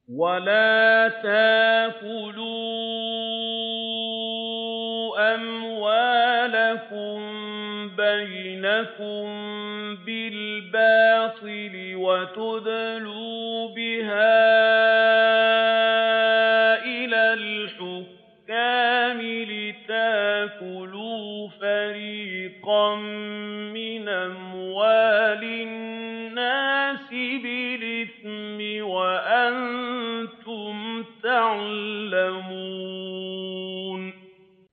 وَلَا تَأْكُلُوا أَمْوَالَكُم بَيْنَكُم بِالْبَاطِلِ وَتُدْلُوا بِهَا إِلَى الْحُكَّامِ لِتَأْكُلُوا فَرِيقًا مِّنْ أَمْوَالِ النَّاسِ بِالْإِثْمِ وَأَنتُمْ تَعْلَمُونَ